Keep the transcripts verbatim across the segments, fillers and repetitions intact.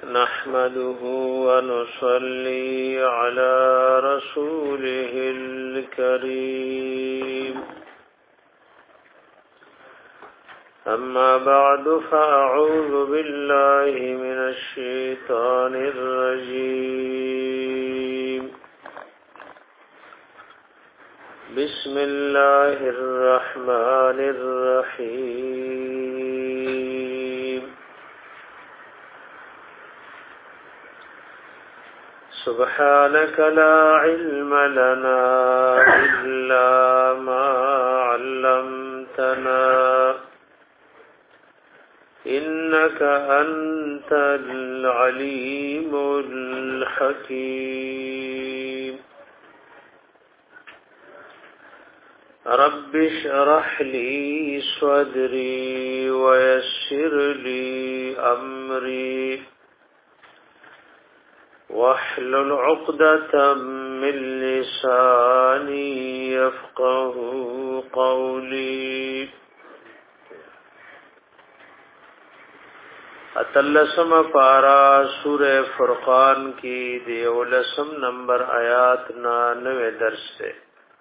نحمده ونصلي على رسوله الكريم أما بعد فأعوذ بالله من الشيطان الرجيم بسم الله الرحمن الرحيم سبحانك لا علم لنا إلا ما علمتنا إنك أنت العليم الحكيم رب اشرح لي صدري ويسر لي أمري واحلل عقدة من لساني يفقه قولي اتلسم پارا سورہ فرقان کی دیولسم نمبر آیات نانوے درس سے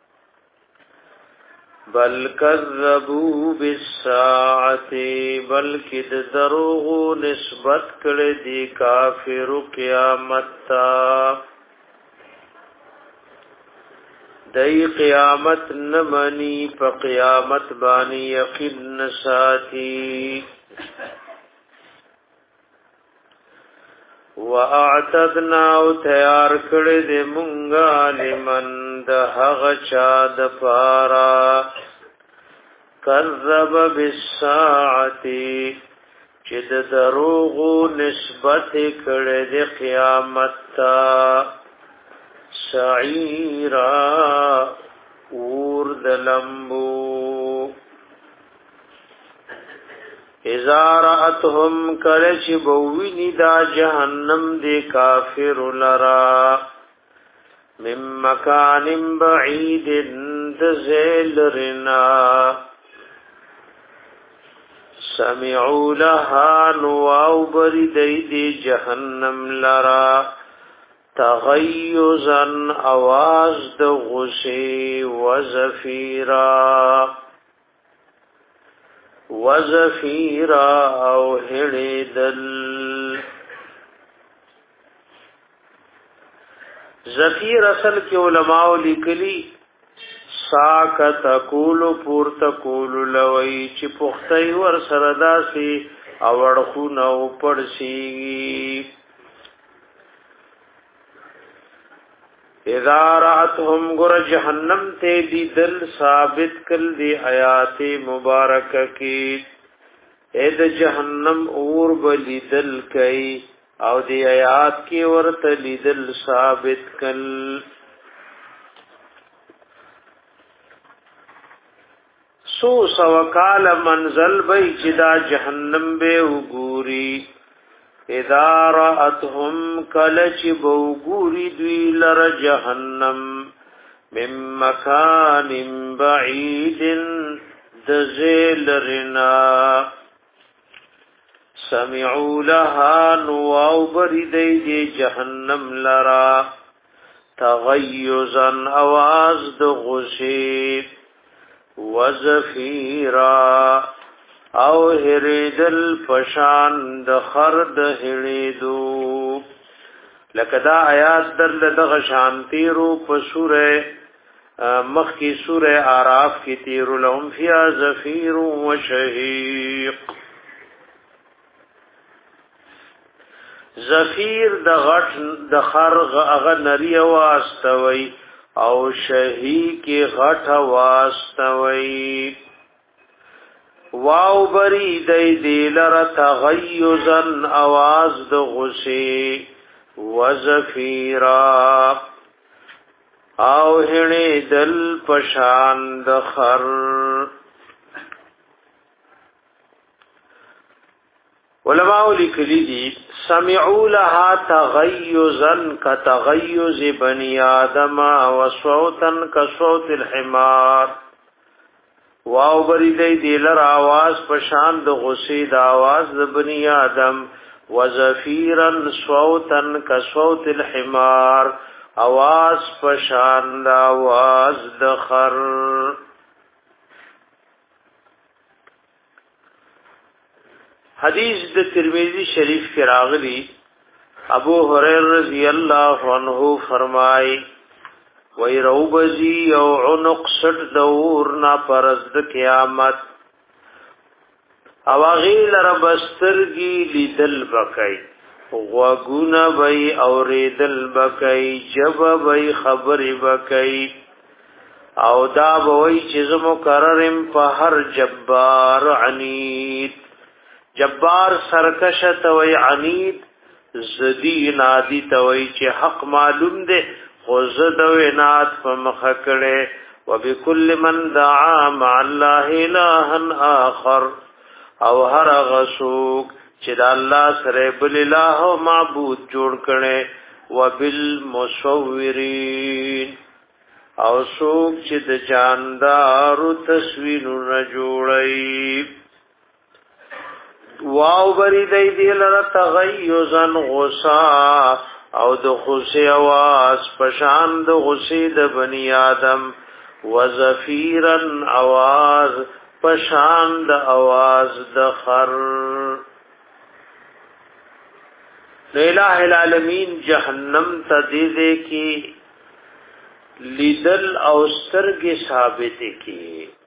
بل کذبوا بالساعت بلکہ دروغ نسبت کړه دی کافر قیامت تا دای قیامت نمانی په قیامت باندې یقین ساتي واعتدنا او تیار کړه دې مونږه لمن د هغه چا د پارا کذب بالساعه چې د دروغ نسبت کړه دې قیامت تا سعیرا اور د لمبو اذا رأتهم کلچ بوینی دا جہنم دے کافر لرا من مکان بعید دزیل رنا سمعوا لها نواو بردی دی جہنم لرا تغیزا آواز د غسی وزفیرا وزفیرا او هړیدل زفیر اصل کې علماء لیکلي ساکت کول پور تکول لوي چې پختي ور سره داسي اوړخو نو پړسي اذا راتهم گر جہنم تے دی دل ثابت کل دی آیات مبارک کی اید جہنم اور بلی دل کئی او دی آیات کی ورت لی دل ثابت کل سو سوکال منزل بی چدا جہنم بے اگوری اذا رأتهم کلچ بوگوری دوی لر جہنم من مکان بعید دزیل رنا سمعوا لها نواو بردی دی جہنم لرا تغیزا آواز د غسی وزفیرا او هریدل پشان د خرد هریدو لکه دا آیات در دغه شانتی رو په سوره مخ کی سوره اعراف کی تیر لهم فیا زفیر و شهیق زفیر د غټ د خرغ اغه نری واستوي او شهیق غټ واستوي واو بری دی دی لر تغیزن آواز د غسی وزفیرا او هنی دل پشان د خر علماء لکلی دی سمعوا لها تغیزن کتغیز بنی آدم وصوتا کصوت الحمار واو بری دی دیلر آواز پشان د غسی د آواز د بنی آدم وزفیرا صوتا کصوت الحمار आवाज پشان आवाज د خر. حدیث د ترمذی شریف کې راغلی ابو هريره رضی الله عنه فرمای وای روبزی او عنق سټ دور نا پرز د قیامت او غیل ربسترگی لیدل بکای غوگونا بی اوریدل بکای جب بی خبر بکای او دا بوی چیز مکررم پا هر جبار عنید جبار سرکش توی عنید زدی نادی توی چی حق معلوم دے خوزد و ناد فمخکڑے وبکل من دعا مع اللہ الہا آخر او هر غسوک چې د الله سره بل الله او معبود جوړ کړي وبالمصورین او څوک چې د جاندارو تصویرونه جوړي واو بری دی دی لره تغیزن غصا او د خوشی आवाज پشان د غصی د بنی آدم وزفیرن आवाज پشان د आवाज د خر. الہ العالمین جہنم تا دیدے کی لیدل او سترګې ثابت کی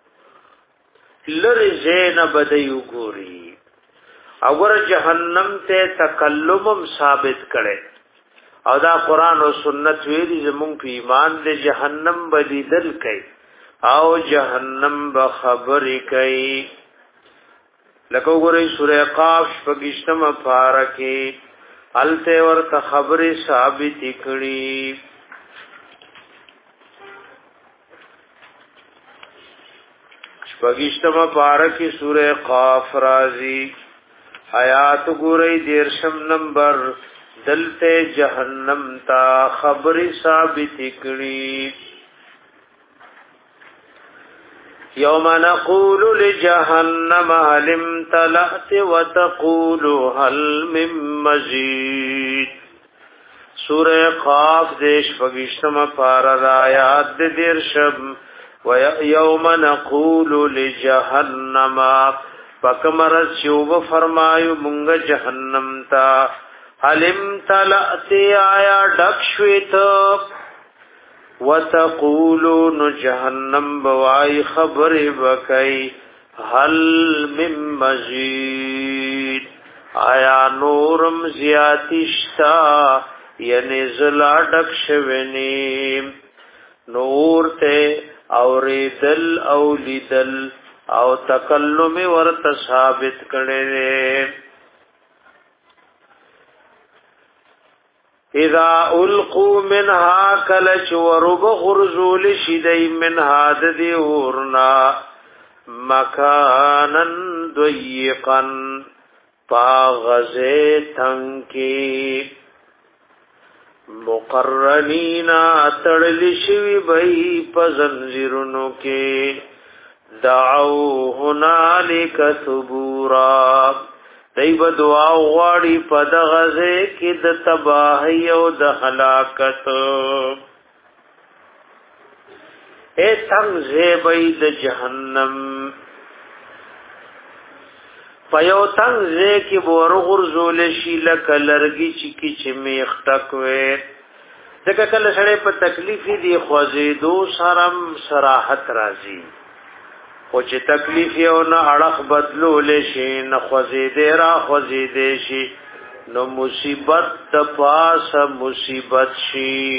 لری زین بدیو ګوري اور جهنم ته تکلمم ثابت کړي او دا قران او سنت ویلي زمون په ایمان دې جهنم بدیدل کوي او جهنم به خبرې کوي. لکه وګورئ سورہ قاف شپږشتمه پارکه الته ورته خبرې ثابت کړي. شپږشتمه پارکه سورہ قاف رازي آیات ګورئ دیرشم نمبر دلته جهنم تا خبرې ثابت کړي. یوم نقول لجهنم هل امتلأت وتقول هل من مزید. سورہ قاف دیش پگشتم پارا آیات دیرشم ویوم نقول لجهنم پکمرز شوب فرمایو منگ جهنم تا هل امتلأت آیا ڈکشویت وتقولون جهنم بوای خبر بکای هل من مزید آیا نورم زیاتشتا یعنی زلا ڈکشوینیم نور تے اوریدل او لیدل او تکلم ورت ثابت کړي. اذا القوا منها كلچ ورب غرزول شدی منها ذی ورنا مکانا ضيقا پاغزه تنکی مقرنین اتړل شوی بای پزنجرونو کې دعو هنالک ثبورا دیب دعا غواړي په دغه کې د تباہی او د هلاکت اے څنګه بای د جهنم پيو څنګه کې ورغور زول شي لک لرګي چې کی چې میخ ټکوي دغه کله سره په تکلیف دي خوځېدو سرم صراحت راځي او چې تکلیف یو نه اړه بدلول شي نه خوځېدې را خوځېدې شي نو مصیبت د پاسه مصیبت شي.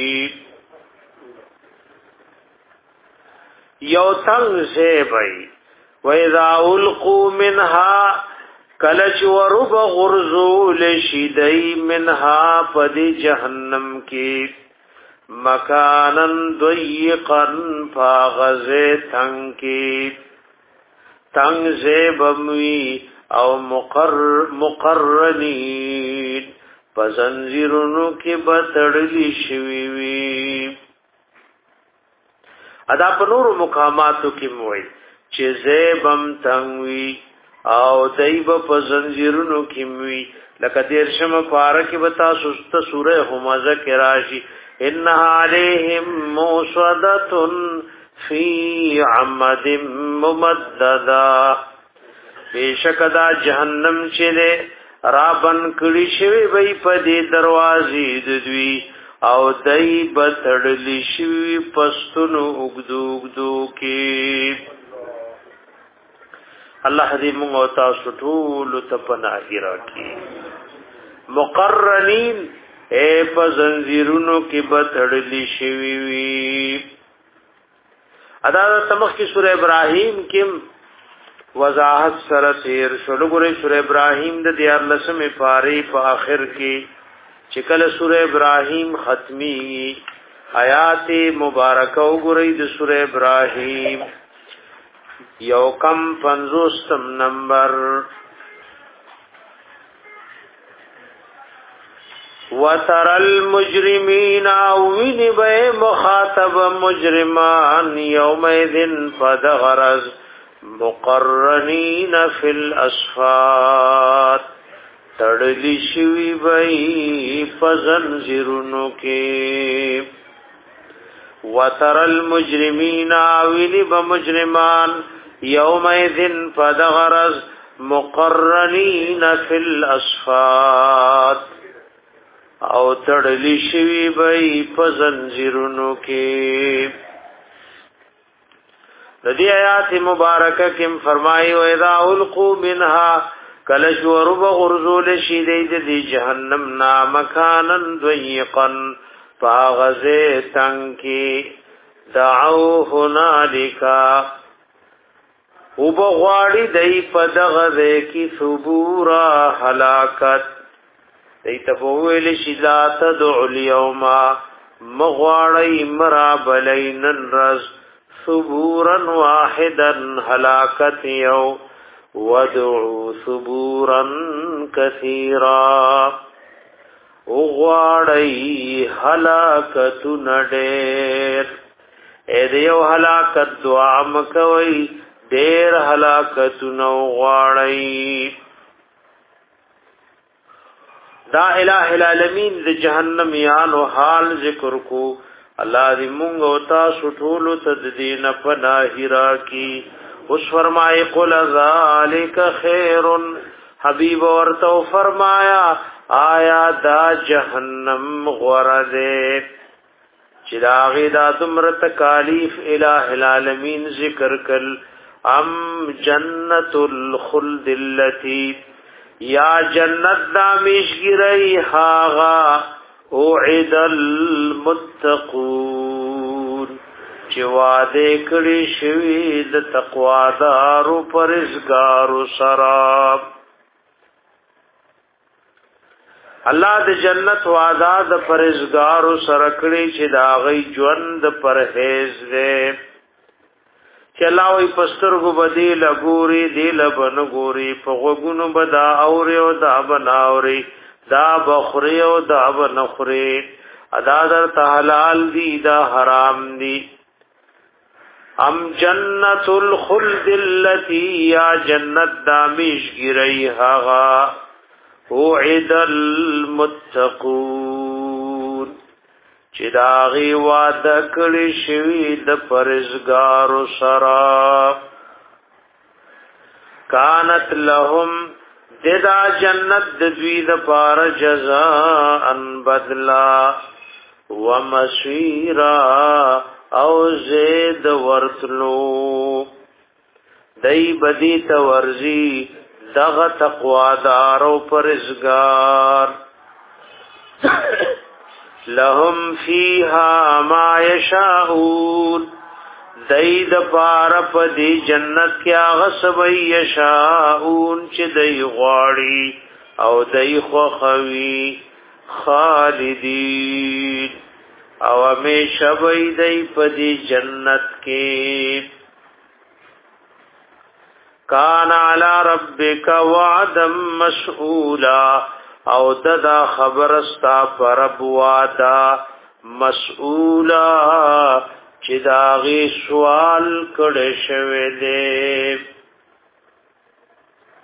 یو څنګه بای وَإِذَا أُلْقُوا مِنْهَا کلچ ورب غرزول شیدئی منها پدی جہنم کی مکانن ضیقن فاغز تنگ کی تنگ زیبموی او مقر مقرنین پزنزیرونو کی بتڑلی شویوی. ادا پنور مقاماتو کی موئی چه زیبم تنگوی او دایب په زنجیرونو کې وي لکه دیرشم پارا کې بتا سست سوره همزه کې راشي انها علیہم موصدۃ فی عمد ممددا بیشکدا جهنم چې له رابن کړي شوی وي په دې دروازې د دوی او دای بتړلی شوی پستونو وګدو وګدو کې الله دې موږ او تاسو ټول ته پناه راکړي مقرنین اے په زنجیرونو کې بتړلی شوی وي ادا تمخ کی سورہ ابراہیم کې وضاحت سره تیر شلو ګورې سورہ ابراهیم د دیار لسمه پاره په آخر کې چې کله سورہ ابراهیم ختمي آیات مبارکه وګورې د سورہ ابراهیم یو کم پنځوستم نمبر وتر المجرمین وینب مخاطب مجرمان یومئذ فدغرز مقرنین فی الاسفات تڑلی شوی بئی فزنزرنو کے وتر المجرمین وینب مجرمان یومئذ فدغرز مقرنین فی الاسفات او تړلی شوی بئی پزنجیرونو کې د دې آیات مبارکه کې فرمایي او اذا القوا منها کلش ورب غرزول شیدید دی جهنم نا مکانن ضيقا فاغزه تنکی دعو هنالک وبغواړي دای په دغه کې ثبورا هلاکت دیت بوویل شیزات دعو اليوم مغواړی مرابلین رز ثبورا واحدا هلاکت یو ودعو ثبورا کثیرا وغواړی هلاکت نډیر اې دیو هلاکت دعا مکوي ډیر هلاکت نو غواړی دا الہ العالمین د جهنم یانو حال ذکر کو الله دې مونږ او تاسو ټول ته د دین پناه راکړي اوس فرمای قل ذالک خیر حبیب ورته فرمایا آیا دا جهنم غرده چې دا غدا تمر تکالیف الہ العالمین ذکر کل ام جنت الخلد التي یا جنت دامیش گرئی حاغا اوعد المتقون چواده کڑی شوید تقوادارو پرزگارو سراب اللہ د جنت وعدہ د پرزگارو سرکڑی چی داغی جوند پرہیز دے چلاوی پسترگو بدی لگوری دی لبنگوری پغوگونو بدا اوری و دا بناوری دا بخوری و دا بنخوری ادا در تحلال دی دا حرام دی ام جنت الخلد اللتی یا جنت دامیش گرئی حاغا وعد المتقون چې داغي وعده کړی شوی د پرزګارو سره کانت لهم ددا جنت د دوی د پار جزاء بدلا ومسیرا او زید ورتلو دای بدی تورزی دغه تقوادار او پرزګار لهم فیها ما یشاءون دید پار پدی جنت کیا غصبی یشاءون چه دی غاڑی او دی خوخوی خالدین او امیشہ بی دی پدی جنت کی کان علی ربک وعدا مسئولا او ددا خبر استا پرب وادا مسئولا چې داغي سوال کړه شوه دې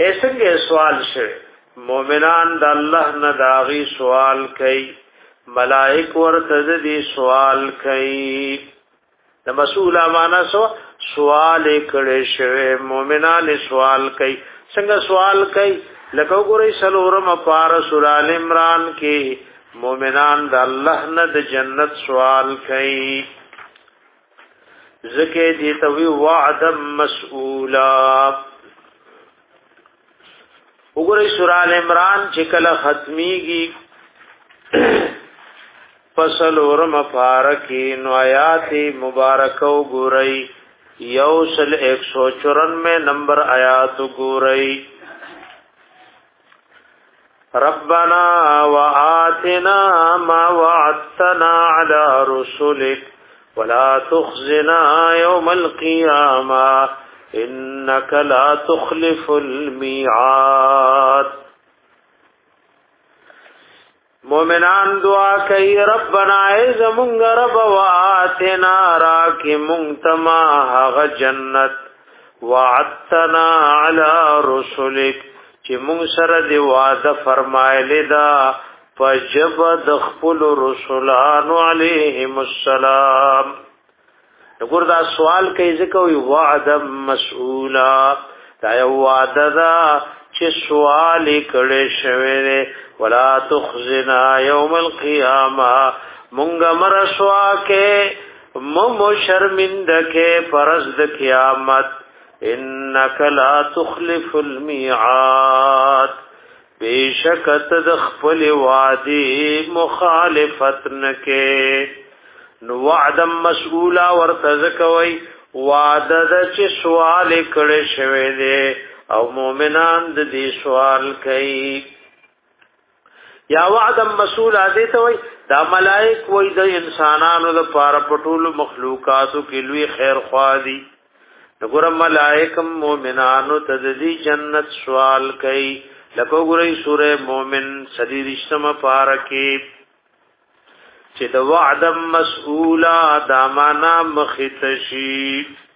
ایسنګه سوال شوه مومنان د الله نه داغي سوال کوي ملائک ورته دې سوال کوي د مسئول امانه سو سوال کړي شوه مومنان سوال کوي څنګه سوال کوي لکه وګورئ سلورم پار سورہ ال عمران کې مومنان د الله نه د جنت سوال کوي ذکر دي توي وعد مسئولا وګورئ سورہ ال عمران چې کله ختميږي فصل ورم فارکی نو آیات مبارکه وګورئ یوصل ایک سو چورانوے نمبر آیات وګورئ ربنا وآتنا ما وعدتنا على رسلك ولا تخزنا يوم القيامة انك لا تخلف الميعاد مومنان دعا کوي ربنا ای زمونږ رب واتنا راکی مونتما هغه جنت وعدتنا على رسلك چې مونږ سره دی وعده فرمایلی دا فجب دخل رسولان علیهم السلام وګور دا سوال کوي ځکه وی وعد مسئولا دا یو وعده دا چې سوال کړي شوی ولا تخزنا يوم القيامه مونږه مرشوا کې مو شرمنده کې پرز د قیامت انك لا تخلف الميعاد بیشکت د خپل وعده مخالفت نکې نو وعد مسئولا ورتزکوي وعده د چې سوال کړي شوی دی او مومنان د دې سوال کوي یا وعد مسئول ادي ته وای دا ملائک وای د انسانانو د پاره پټول مخلوقاتو کې لوی خیر خوادي وګوره ملائک مومنانو ته د دې جنت سوال کوي لکه وګورئ سوره مومن سلیریشتمه پاره کې چې د وعد مسئولا د معنا مختشی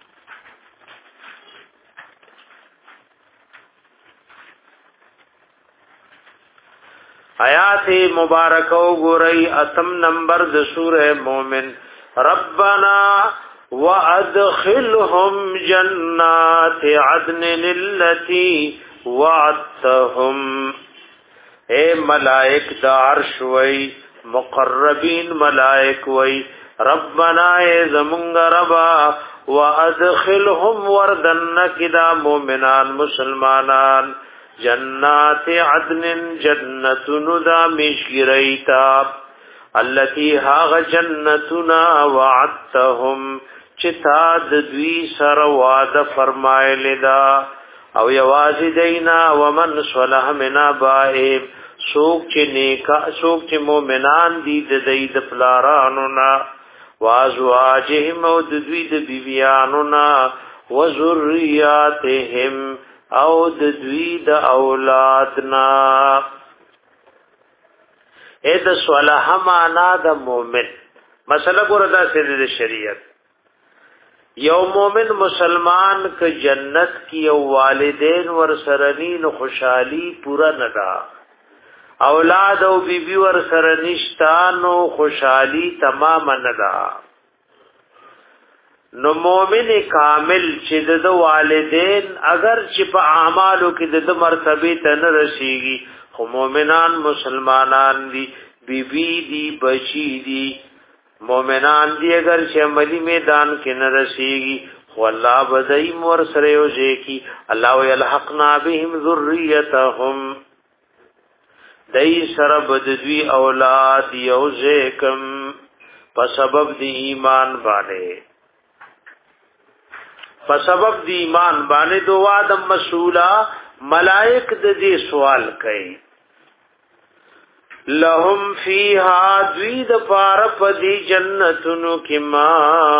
آیات مبارکه وګورئ اتم نمبر د سوره مومن ربنا وادخلهم جنات عدن التي وعدتهم اے ملائک دا عرش وی مقربین ملائک وی ربنا اے زمونږ ربا وادخلهم وردن کدا مومنان مسلمانان جنات عدن جنتن دا مشگریتا التي هاغ جنتنا وعدتهم چتا دوی سر وعد فرمائل دا او یوازی دینا ومن صلح من آبائهم سوک چی نیکا سوک چی مومنان دی دید پلارانونا وازواجهم او دوی د بیبیانونا وذریاتهم او د دوی د اولادنا اې د صالح معنا د مؤمن مسله ګوردا سره د شریعت یو مؤمن مسلمان ک جنت کی او والدین ور سرنین خوشحالی پورا ندا اولاد او بیبي ور سره نشتانو خوشحالی تمام ندا نو مومن کامل چې د والدین اگر چې په اعمالو کې د مرتبه ته نه رسیږي خو مؤمنان مسلمانان دي بیبي دي بچي دي مؤمنان دي اگر چې عملی میدان کې نه رسیږي خو الله بدای مور سره یوځي کی الله یلحقنا بهم ذریتهم دای سره بدوی اولاد یوځي کم په سبب دی ایمان باندې په سبب دی ایمان باندې دعا د مسئولا ملائک د دې سوال کوي لهم فیها دوید پار پدی جنتونو کی ما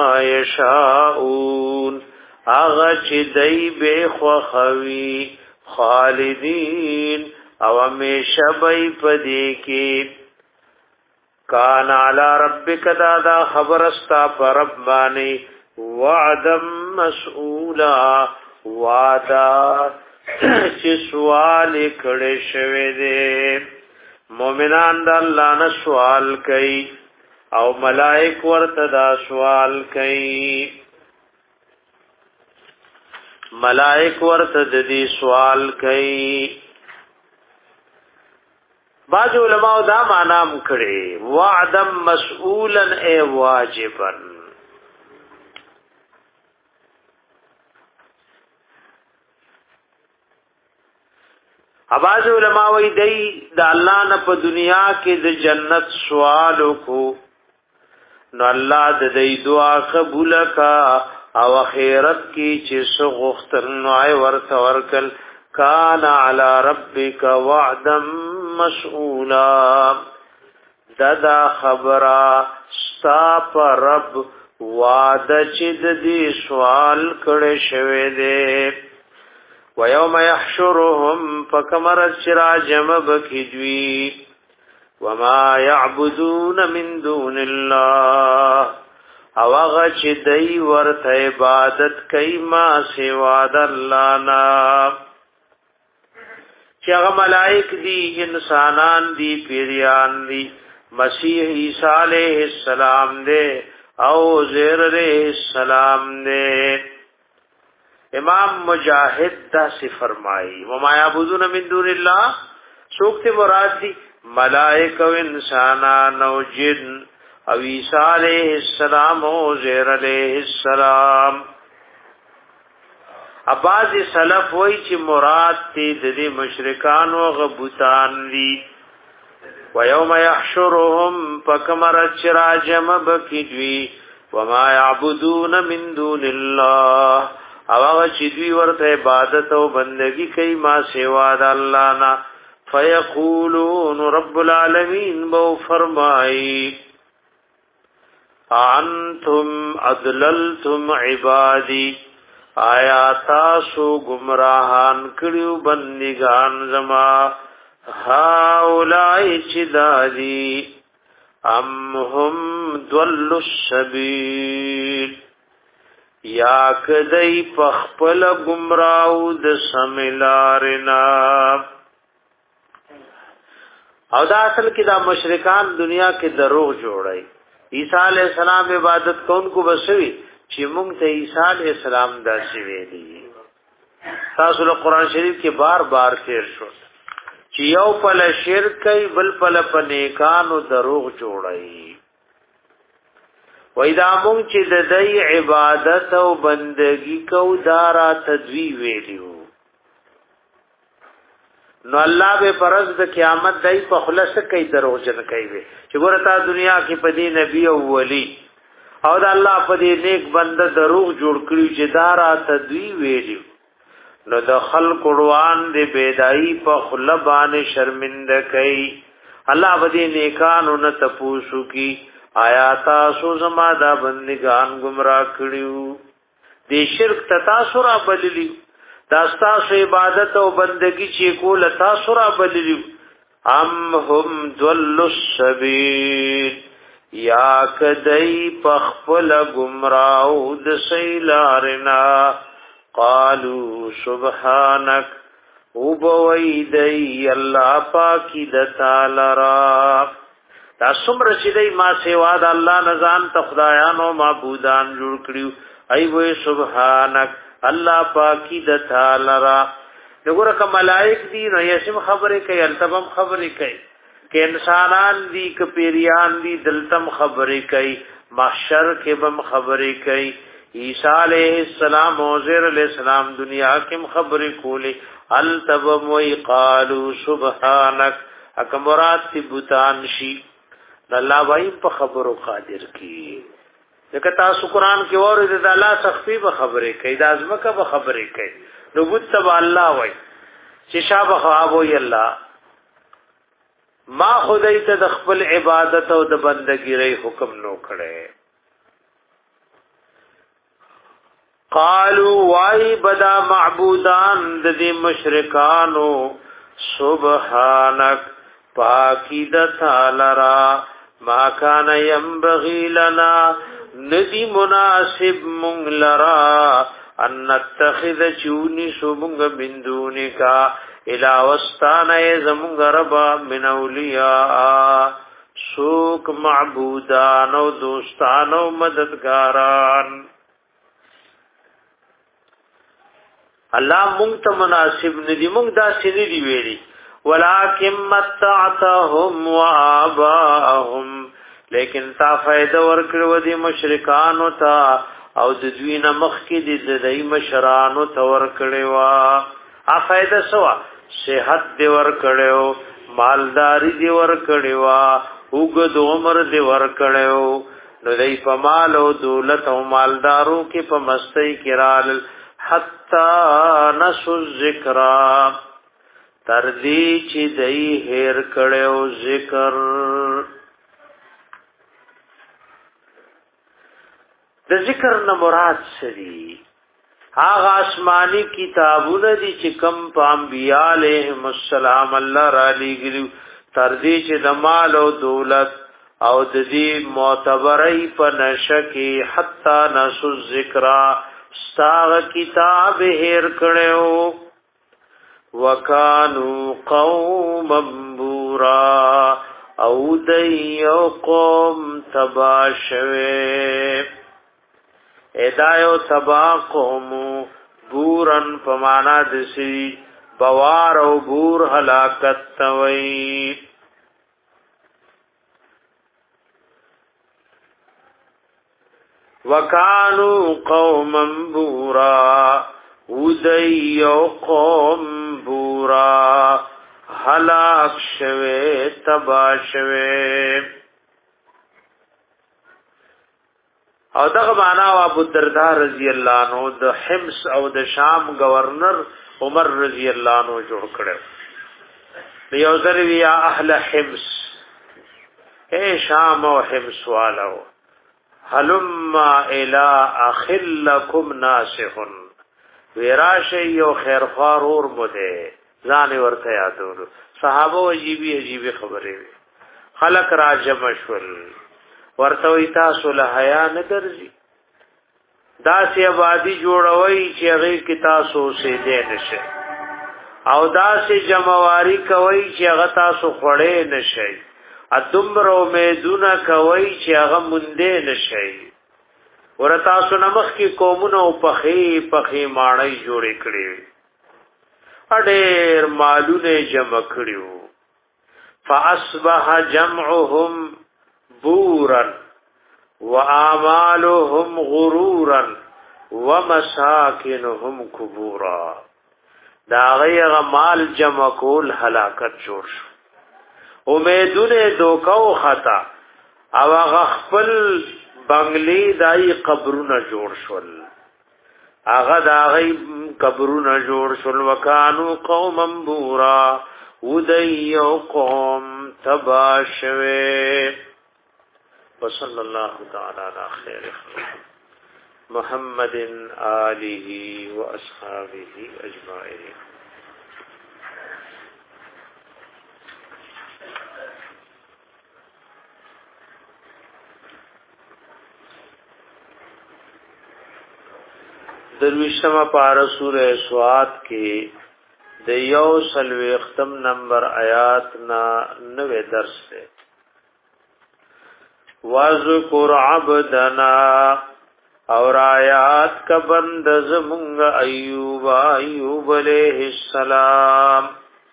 یشاؤون آغا چی دی بے خوخوی خالدین او امیشہ بی پدی کی کان علی ربک دادا خبرستا پر ربانی وعدم مسئولا وعدا چې سوال کړي شوی دی مؤمنان د الله نه سوال کوي او ملائک ورته دا سوال کوي ملائک ورته د دې سوال کوي بعض علماء دا معنی کړي وعدم مسئولا ای واجبا بعض علماء وی دی د الله نه په دنیا کې د جنت سوال کو نو الله د دې دعا قبول کا او خیرت کې چې څو غختن نوای ورته ورکل کان علی ربک وعدا مسئولا ددا خبره ستا پر رب وعده چې د دې سوال کړي شوی دی ويوم يحشرهم فكمر السراجم بكدوي وما يعبدون من دون الله او هغه چې دای ورته عبادت کوي ما سوا د الله نه چې هغه ملائک دي انسانان دي پیریان دي مسیح عیسی علیہ السلام دے او زیر علیہ السلام دے امام مجاہد دا سے فرمائی وما یعبدون من دون اللہ سوکت مراد دی ملائک و انسانان و جن او عیسی علیہ السلام او زیر علیہ السلام اباز سلف وی چی مراد تی دی مشرکان و غبوتان دی ویوم یحشرهم فکمرت چراجم بکدوی وما یعبدون من دون اللہ او هغه چې دوی ورته عبادت او بندگی کوي ما سوا د الله نه فیقولون رب العالمین بو فرمای انتم اضللتم عبادی آیا تاسو گمراهان کړیو بندگان زما هاولای چې دادی ام هم ضلوا السبیل یا کدی پخپل گمراو د سملارنا او دا اصل کې دا مشرکان دنیا کې دروغ جوړای عیسی علی السلام عبادت کون کو بسوي چې موږ ته عیسی علی السلام داسې ویلي تاسو له قران شریف کې بار بار تیر شو چې یو پل شرک کوي بل پل پنیکانو دروغ جوړای وَإِذَا مُنْ چِ دَدَيْ عبادت و بندگی کو دارا تدوی ویلیو نو اللہ بے پرز د قیامت دای په خلص کئی دروغجن کئی وی چې ګوره تا دنیا کې پدی نبی او ولی او د الله پدی نیک بنده دروغ جوړ کړی چې دارا تدوی ویلیو نو د خلق روان دی بیدای په خلبان شرمنده کئی الله پدی نیکانو نه تپوسو کی آیا تاسو زما دا بندگان گمراه کړیو دې شرک تاسو را بدلی دا تاسو عبادت او بندگی چې کول تاسو را بدلی ام هم ضلوا السبیل یا کدی پخپل گمراو د سیلارنا قالوا سبحانك وبویدی الله پاکی د تعالی را دا څومره چې دی ما سوا د الله نزان ته خدایانو معبودان جوړ کړیو ای وې سبحانك الله پاکی د تعالی را دغه کوم ملائک دي نو یسم خبره کوي التبم خبره کوي کې انسانان دي ک پیریان دي دلتم خبره کوي محشر کې بم خبره کوي عیسی علیہ السلام او زیر علیہ السلام دنیا کې خبره کولی التبم وی قالوا سبحانك اک مراد تی بوتان شي الله وای په خبرو قادر کی ځکه تاسو قران کې اورئ د الله سخفي به خبره کوي د ازمکه به خبره کوي نو بوت تبع الله وای چې شابه خواب وي الله ما خدای ته د خپل عبادت او د بندګۍ ری حکم نو کړي قالوا وای بدا معبودان د دې مشرکانو سبحانك پاکی د تعالی را ما کان ينبغي لنا ندی مناسب مونږ لرا ان نتخذ چونی سومنگ من دونکا الى وستان زمنگ ربا من اولیاء سوک معبودان و دوستان و مددگاران. الله مونږ ته مناسب ندی، مونږ دا سینې دی ویلي ولکن متعتهم وآباءهم، لیکن تا فائدہ ورکړو دي مشرکان او تا او د دوی نه مخکې دي د دای مشران او تا ورکړو ا فائدہ سوا صحت دی ورکړو، مالداری دی ورکړو، وګد عمر دی ورکړو، نو دای په مال او دولت او مالدارو کې په مستی کې رال حتا نسو الذکر تردی چی دای هیر کړو ذکر. د ذکر نه مراد سری هغه آسمانی کتابونه دي چې کم په انبیاء علیهم السلام الله را لېږلو، تردی چې د مال او دولت او د دې معتبرای په نشکی حتا نسو الذکر ستاغ کتاب هیر کړو. وکانو قوما بورا او دیو قوم تباشوه ادایو تبا قوم بورن پمانا دسی بوار او بور حلاکت توئی. وکانو قوما بورا ودیو قوم بورا حلاک شوه تبا شوه. او دغه معنا ابو الدرداء رضی الله عنه د حمص او د شام گورنر عمر رضی الله عنه جوړ کړو. یو ځل وی اهل حمص، اے شام او حمص والو، حلم الى اخلکم ناسخ، ویراشه یو خیرخوار اور مده ځان ورته یادولو. صحابه عجیبی عجیبی خبرې وي، خلق را جمع شول ورته وی تاسو له حیا نه درځي، داسې آبادی جوړوي چې هغه کې تاسو سي دې نشي، او داسې جمعواری کوي چې هغه تاسو خړې نشي، ادمر امیدونه کوي چې هغه مونږ نشي. ورته تاسو نمخ کې قومونو پخې پخې ماړی جوړې کړې، اډېر مالونه جمع کړیو. فاصبح جمعهم بورا واعمالهم غرورا ومساكنهم كبورا. دا غیغه مال جمع کول هلاکت جوړ شو، امیدونه دوکاو خطا، او هغه خپل بنگلی دای قبرونه جوړ شول، هغه دای قبرونه جوړ شول. وکانو قوما بورا ودیو قوم تباشوه. وصلی الله تعالی علی خیر محمد آله و اصحابه اجمعین. درویشتما پارا سورہ سواد کې د یو سلوی ختم نمبر آیات نا نوے درس ہے. وَذْكُرْ عَبْدَنَا اور آیات کا بند زمونگ ایوب ایوب علیہ السلام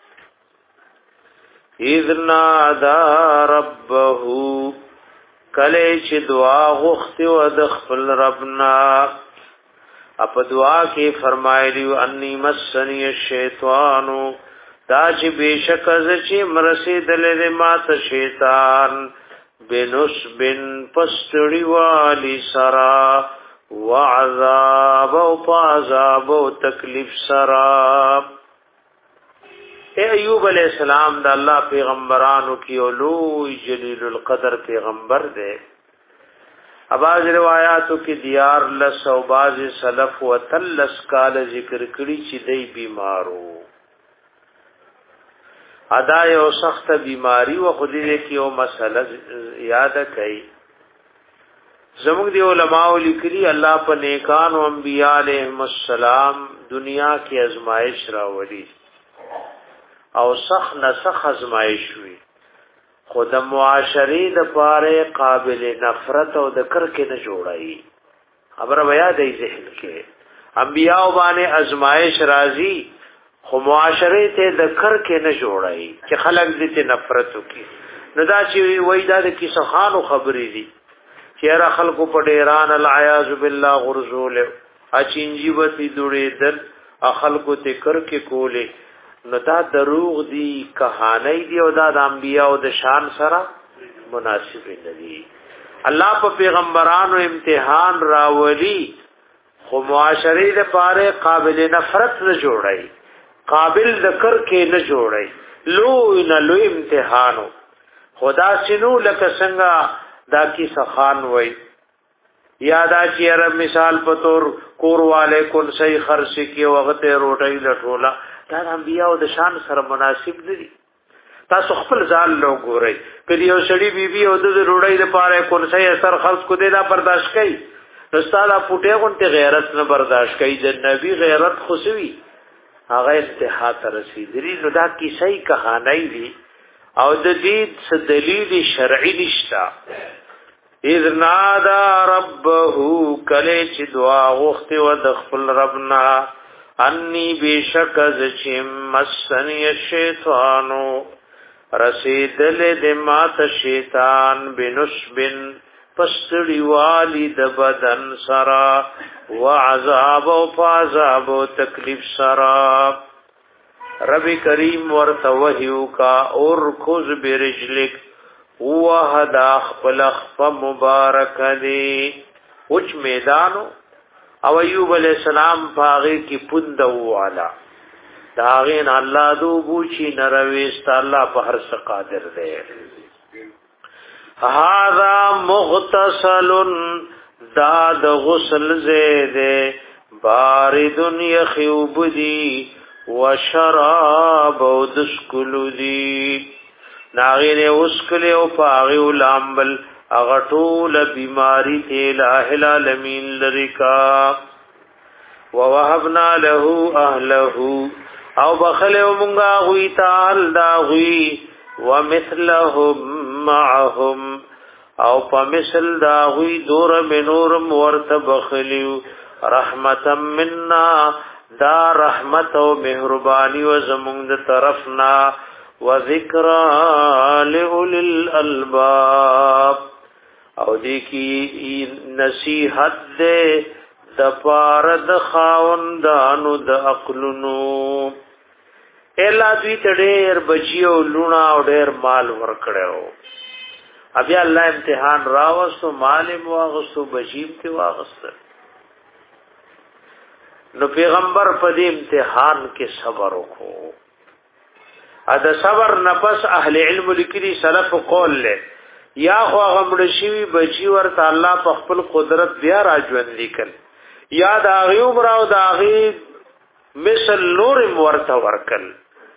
اذ نادا ربہو کلیچ دعا غخت و دخل ربنا اپ دعا کی فرمایلی انی مسنی الشیطانو دا چې بیشک از چې مرسیدل ما ته شیطان بنسبن پستړی والی سرا وعذاب او عذاب او تکلیف سرا. اے ایوب علیہ السلام دا الله پیغمبرانو کی اولوی جلیل القدر پیغمبر دے. اباظ روایاتو کی دیار لس او باز سلف و تلس کال ذکر کړي چې دی بیمارو، ادا یو سخت بیماری و خودی دې کې یو مسله یاد کړي زموږ دی علماء لیکلي الله په نیکان او انبیاء علیهم السلام دنیا کې ازمایش راوړي او سخ نسخ ازمایش وي خود معاشري د پاره قابل نفرت او د کرکې نه جوړایي خبره بیا دی ذهن کې انبیاء باندې ازمایش راځي خو معاشره ته د کرکې نه جوړایي چې خلک دې ته نفرت وکړي نو دا چې وای دا د کیسه خانو خبرې دي چې را خلکو په ډیران العیاذ بالله غرزول اچینجی وتی دوړې دل خلکو ته کرکې کولې نو دا دروغ دي کہانی دي او دا د انبیاء او د شان سره مناسب نه دي الله په پیغمبرانو امتحان راولي خو معاشري د پاره قابل نفرت نه جوړي قابل د کر کې نه جوړي لو نه لو امتحانو خدا سينو لکه څنګه دا کی سخان وای یادا چې ر مثال په تور کورواله کول صحیح خرڅ کی وخت روټي لټولا دا انبیاء او د شان سره مناسب دي تاسو خپل ځان لو ګورئ کله یو سړی بیبي او د روړی لپاره کول صحیح اثر خرڅ کو دی دا برداشت کوي نو ستاله پټه غونته غیرت نه برداشت کوي د نبی غیرت خوشوي هغه انتها ته رسیدلی نو دا کیسه کہانی دي او د دې څه دلیل شرعي نشتا اذ نادا ربه کله چې دعا غوښته و د خپل ربنا انی بشک ذچم مسنی الشیطانو رسیدل د مات شیطان بنشبن پستړی والی د بدن سرا وعذاب او فعذاب او تکلیف سرا رب کریم ورته وحیو کا اور خوز برجلک وحدا خپل خف مبارک دی اوچ میدانو او ایوب علیہ السلام پاغی کی پندو والا داغین اللہ دو بوچی نرویست اللہ پا ہر سے قادر دے هذا مغتسل داد غسل زیدے بارد یخیوب دی وشراب و دسکلو دی ناغین اسکلی و پاغی و لامبل اغطول بیماری تیل اہل العالمین لرکا ووهبنا له اهله او بخل و منگا غوی تال دا غوی ومثلهم معهم او پمثل دا غوی دور منورم ورت بخلیو رحمتا مننا دا رحمت و مهربانی و زمونگ طرفنا و ذکرى لأولی الالباب او دیکی نصیحت دے د پارد خاوندانو د عقلونو الا دوی ته ډېر بچیو لونا او ډېر مال ورکړو بیا الله امتحان راوستو مال واغستو بچیم ته واغست نو پیغمبر په دې امتحان کې صبر وکړو ا د صبر نفس اهل علم لیکلي سلف قول له یا خو غمړ شي بچی ورته الله په خپل قدرت بیا راځوند لیکل یا دا غیوب راو دا غی مثل نور ورته ورکل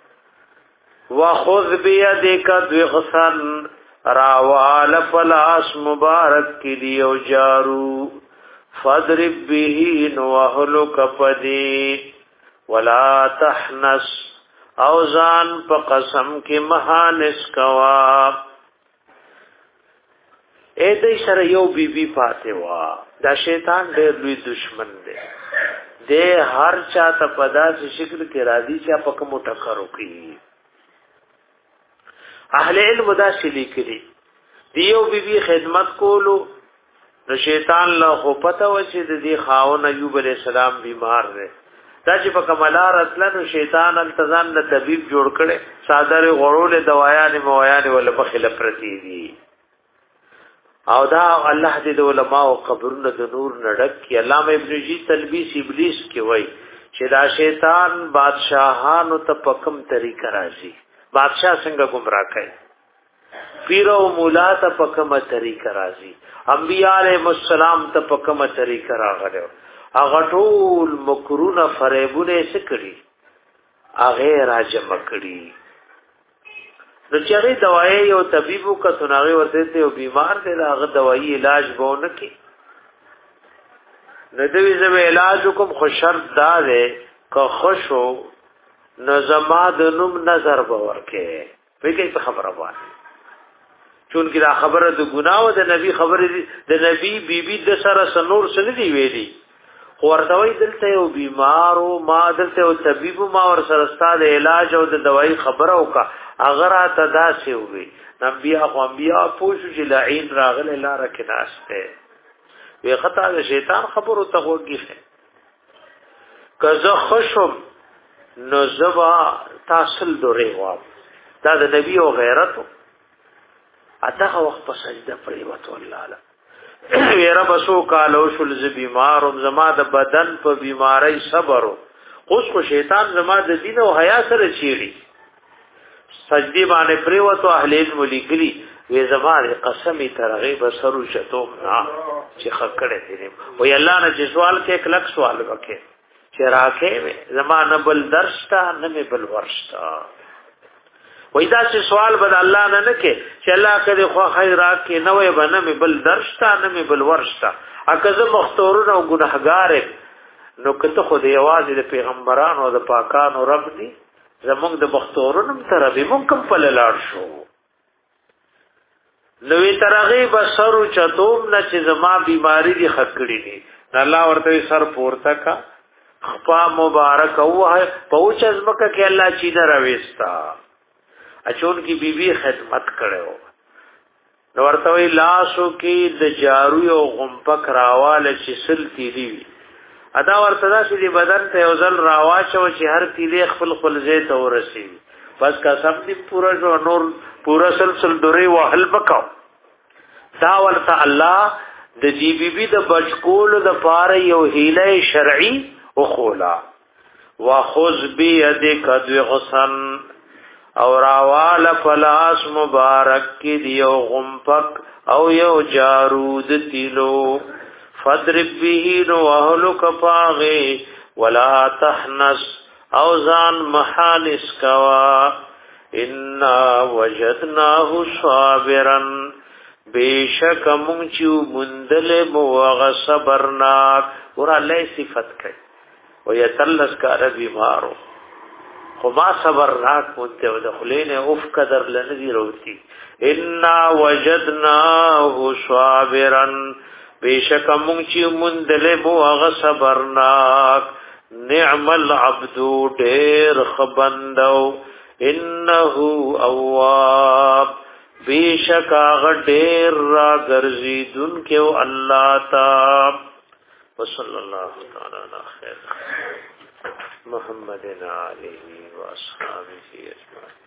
واخذ بيدک ذغسن راوال فلاس مبارک کی دیو جارو فضرب به نوهلک پدی ولا تحنس اوزان په قسم کې مهانس کوا اې دې سره یو بی بی پاتې وا دا شیطان ډېر لوی دشمن دی د هر چا ته پدا چې شکل کې راضي چې په کوم ټکر وکړي اهل علم دا شلی کړي دیو بی بی خدمت کولو د شیطان له خو پته و چې د دې خاون ایوب علیہ السلام بیمار دی دا چې په کمالار اصلن شیطان التزام د طبيب جوړ کړي صادره غړول دوايان موایان ول بخله پرتی دي او دا الله دې د علماء او قبرونو د نور نډک کی علامه ابن جی تلبیس ابلیس کې وای چې دا شیطان بادشاہانو ته په کوم طریقه راځي بادشاہ څنګه گمراه کوي پیر او مولا ته په کومه طریقه راځي انبیاء علیهم السلام ته په کومه طریقه راغلو هغه ټول مکرونه فریبونه سکړي هغه راجم کړي د چاري دوايي او طبيبو کا سناغي ورته ته او بیمار دی هغه دوايي علاج وونه کی ندوی زب علاج کوم خو شرط دا ده که خوشو نظما د نوم نظر باور کې وکي په خبره وایي چون کې دا خبره د ګناو د نبی خبره د نبی بیبي د سره سنور سن دی ویلي خو ورته وی دلته یو بیمارو ما دلته یو طبيب ما ور سره ستاسو علاج او د دوايي خبره وکا اگر اته داسې وي نبی اخو انبیا پوښو چې لعین راغله لار کې ناشته وی خطا د شیطان خبرو ته وګیږي کزه خوشم نو زبا تاسل دوره واب دا د نبی او غیرت اتغه وخت په سجده پریوت والله اعلی ویرا بسو کالو شل ز بیمارم زما د بدن په بیماری صبر اوس خو شیطان زما د دین او حیا سره چیړي سجدی باندې پریوت او اهل علم لګلی وی زما قسمی ترغیب سرو شتوم نا چې خکړه دې وی الله نه چې سوال کې یک لک سوال وکړي چې راکې زمانه بل درشتا نه بل ورشتا وای دا چې سوال بد الله نه نه کې چې الله کړي خو خیرات کې نه وي بنه بل درشتا نه بل ورشتا اګه مختورون او ګناهګار نو کته خو دی आवाज د پیغمبرانو او د پاکانو رب دی زمونږ د مختورون تر به مونږ کوم په لاړ شو نوې ترغه بسرو چتوم نه چې زما بیماری دي خکړې دي الله ورته سر پورته کا خپا مبارک اوه پوچ ازمکه کې الله چی نه راويستا اچون کی بیبي خدمت کړو نو ورته وی لاسو کې د جارو او غمپک راواله چې سل تیلی ادا ورته دا چې بدن ته یوزل راواچو چې هر تیلی خپل خپل زه ته ورسی بس کا سب دې پورا جو نور پورا سلسل دوری وهل بکاو دا ورته الله د دې بیبي د بچکول د پاره یو هیله شرعي او خولا واخذ بيدک ذغصن او راوال فلاس مبارک کی دیو غمپک او یو جارود تیلو فضرب به نو اهلک پاغه ولا تحنس او ځان محانس کوا ان وجدناه صابرا بیشک مونږ چې مندل موغ صبرناک ور الله صفت کوي ويتلس کار بیمارو خو ما صبرناک مونته او دخلین اوف قدر لنذی روتی ان وجدناه صابرا بیشک مونږ چې مندل موغ صبرناک نعم العبد ډیر خبندو انه اواب بیشک هغه ډیر را ګرځیدون کې الله تا وصلی الله تعالی علی خیر محمد علیه و اصحابہ اجمعین.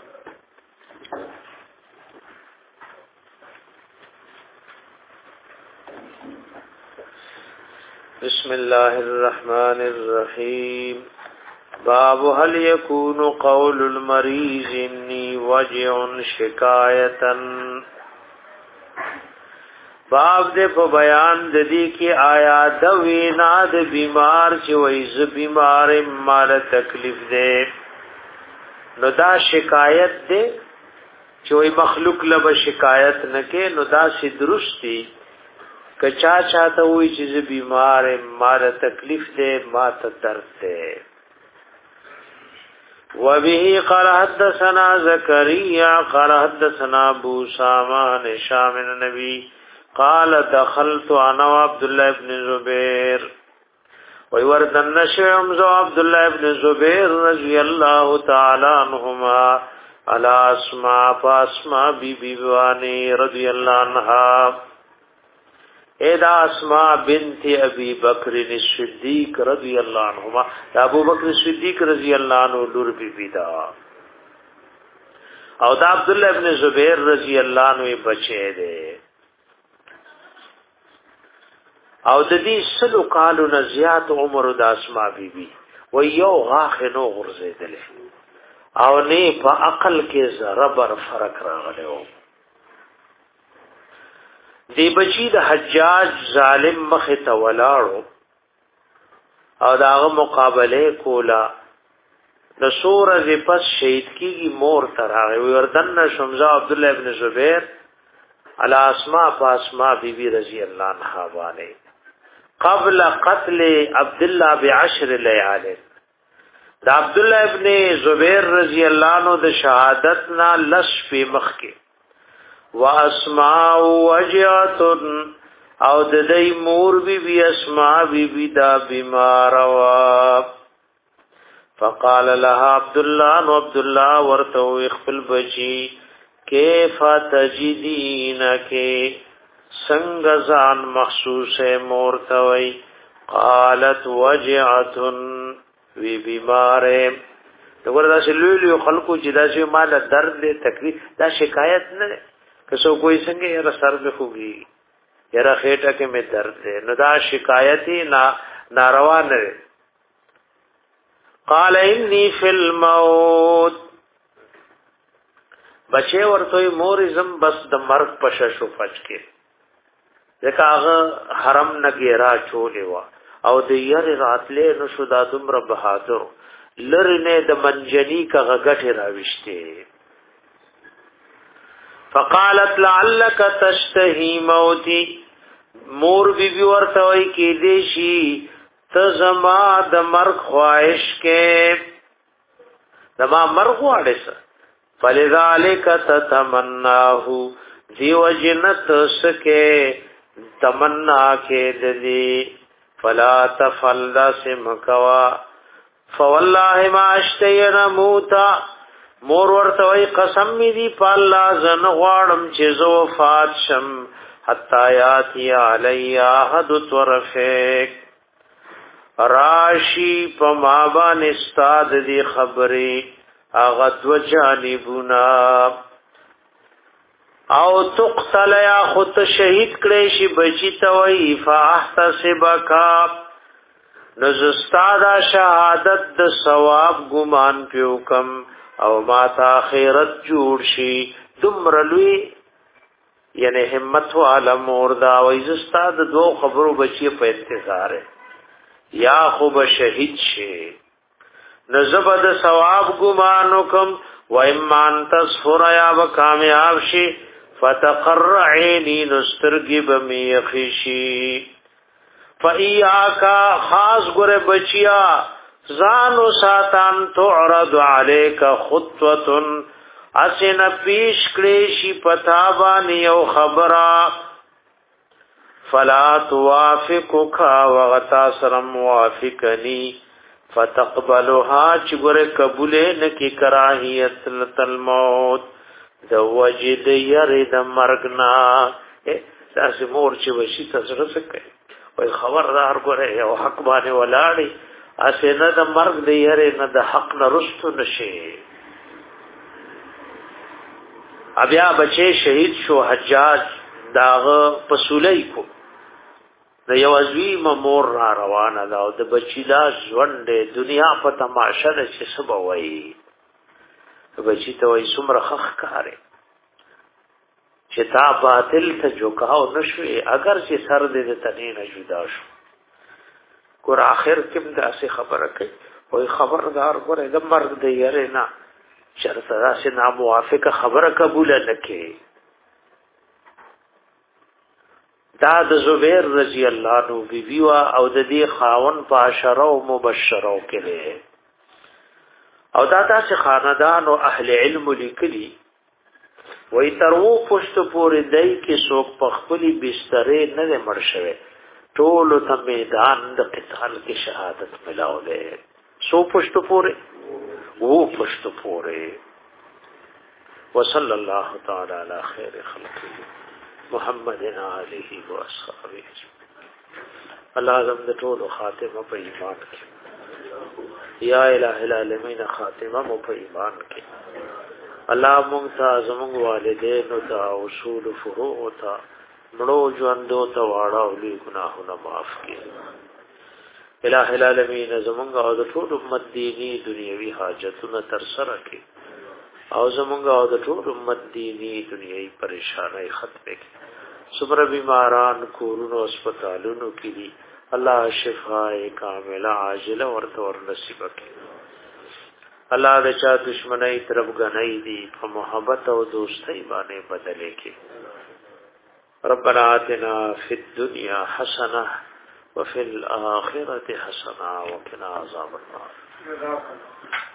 بسم الله الرحمن الرحیم. باب هل يكون قول المريض اني وجع شکایتا. باب دې په بیان د دې کې آیا د وینا د بیمار چې وایي ز بیمار مال تکلیف ده نو دا شکایت ده چې وایي مخلوق له شکایت نه کې نو دا سي درستی کچا چاته وایي چې ز بیمار مال تکلیف ده ما ته درد ده. وبه قال حدثنا زكريا قال حدثنا ابو سامان هشام النبي قال دخلت انا عبد الله ابن زبير ويوردن شيم زو عبد الله ابن زبير رضي الله تعالى عنهما على اسماء فاسماء بي بي واني رضي الله عنها ادا اسماء بنت ابي بكر الصديق رضي الله عنهما ابو بکر الصديق رضي الله عنه لور بي بي دا او دا عبد الله ابن زبير رضي الله عنه بچي دي او د دې سلو کالو نه زیات عمر د اسماء بي بي و یو غاخ نو غرزیدل او نه په عقل کې ذره بر فرق راغلو. دی بچی د حجاج ظالم مخ ته ولاړو او داغه مقابله کولا د سورې پس شهید کیږي مور تراغه وردن شمزا عبد الله ابن زبیر علی اسماء فاسماء بی بی رضی الله عنها باندې قبل قتل عبد الله بعشر ليال دا عبد الله ابن زبیر رضی الله عنه د شهادت نا لش په مخ کې واسماء وجات او د دې مور بی بی اسماء بی بی دا بیمار وا فقال لها عبد الله نو عبد الله ورته خپل بچی کیف تجدینک څنګه ځان محسوسه مورتوي قالت وجعت وی بیماره دغه دا شلولو خلقو چې دا شی مال درد دې تکلیف دا شکایت نه که څو کوئی څنګه یې سر به خوږي یاره خېټه کې مې درد دی نو دا شکایتي نا ناروا نه قال انی فی الموت بچے ورته مورزم بس د مرګ پښه شو پچ کې ځکه هغه حرم نګیرا چولې وا او د یری راتلې نو شو دا دومره بهادر لرنه د منجنی کا غټه راوښته فقالت لعلك تشتهي موتي مور بی بی ورته وای کې دیشي ته زما د مرګ خواهش کې زما مرګ واړس فلذلك تتمناه دیو جنت سکے تمنا کې دلی فلا تفلد سمکوا فوالله ما اشتین موتا مور ورته وای قسم می دی په الله زن غواړم چې زو وفات شم حتا یاتی علی احد طرفک راشی په ما باندې استاد دی خبرې اغه دو جانبنا او تقتل یا خود شهید کړي شي بچی توي فاحتسبکا نزستاد شهادت د ثواب ګمان پیوکم او ما تا خیرت جوړ شي دمرلوی یعنی همت والا مردا او زستاد دو خبرو بچی په انتظار یا خوب شهید شي نزبد ثواب ګمانو کوم و ایمان تصفر یا وکامیاب شي فتقر عینی نسترگی بمی خشی فَإِيَّاكَ خاص ګره بچیا زانو ساتان تعرض علیک خطوه اسن پیش کلیشی پتا باندې یو خبره فلا توافقک وغتا سر موافقنی فتقبلها چې ګره قبول نه کی کراهیت الموت د وجد یری د مرګنا تاسو مور چې وشي تاسو رسکه وای خبردار ګره یو حق باندې ولاړی اسه نه د مرګ د یری نه د حق نه رستو نشي بیا بچي شهید شو حجاج داغه پسولای کو د یو عظیم مور را روانه ده او د بچی لا ژوند دنیا په تماشا ده چې سبا وای بچی ته وای څومره خخ کاره چې تا باطل ته جوکاو نشوي اگر چې سر دې تنه نه جدا شو ګور اخر کې داسې خبره کوي وای خبردار ګور د مرګ دی یاره نه شرط داسې ناموافقه خبره قبول نه کړي دا د زبیر رضی الله عنه بیبي وا او د دې خاون په عشره او مبشره کړي او دا تاسو خاندان او اهل علم لیکلي وای ترو پښت پورې دای کې څوک په خپلې بسترې نه مړ شوی ټول ته میدان د قتال کې شهادت ملاوله سو پښت پورې وو پښت پورې وصلی الله تعالی علی خیر خلقه محمد علیه و اصحابہ الله زم د ټول خاتمه په ایمان کې یا الہ العالمین خاتمه مو په ایمان کې الله مونږ ته زموږ والدین او ته اصول فروع او ته مړو ژوندو ته واړه او لوی ګناهونه معاف کړي الہ العالمین زموږ او د ټول امت دینی دنیوي حاجتونه تر سره کړي او زموږ او د ټول امت دینی دنیوي پریشانای ختم کړي صبر بیماران کورونو هسپتالونو کې دي الله شفاء کامله عاجله ورته ور نصیب کړي الله د چا دشمنی طرف غنۍ دي په محبت او دوستۍ باندې بدلې کړي ربنا آتنا فی الدنیا حسنه وفي الآخرة حسنة وقنا عذاب النار.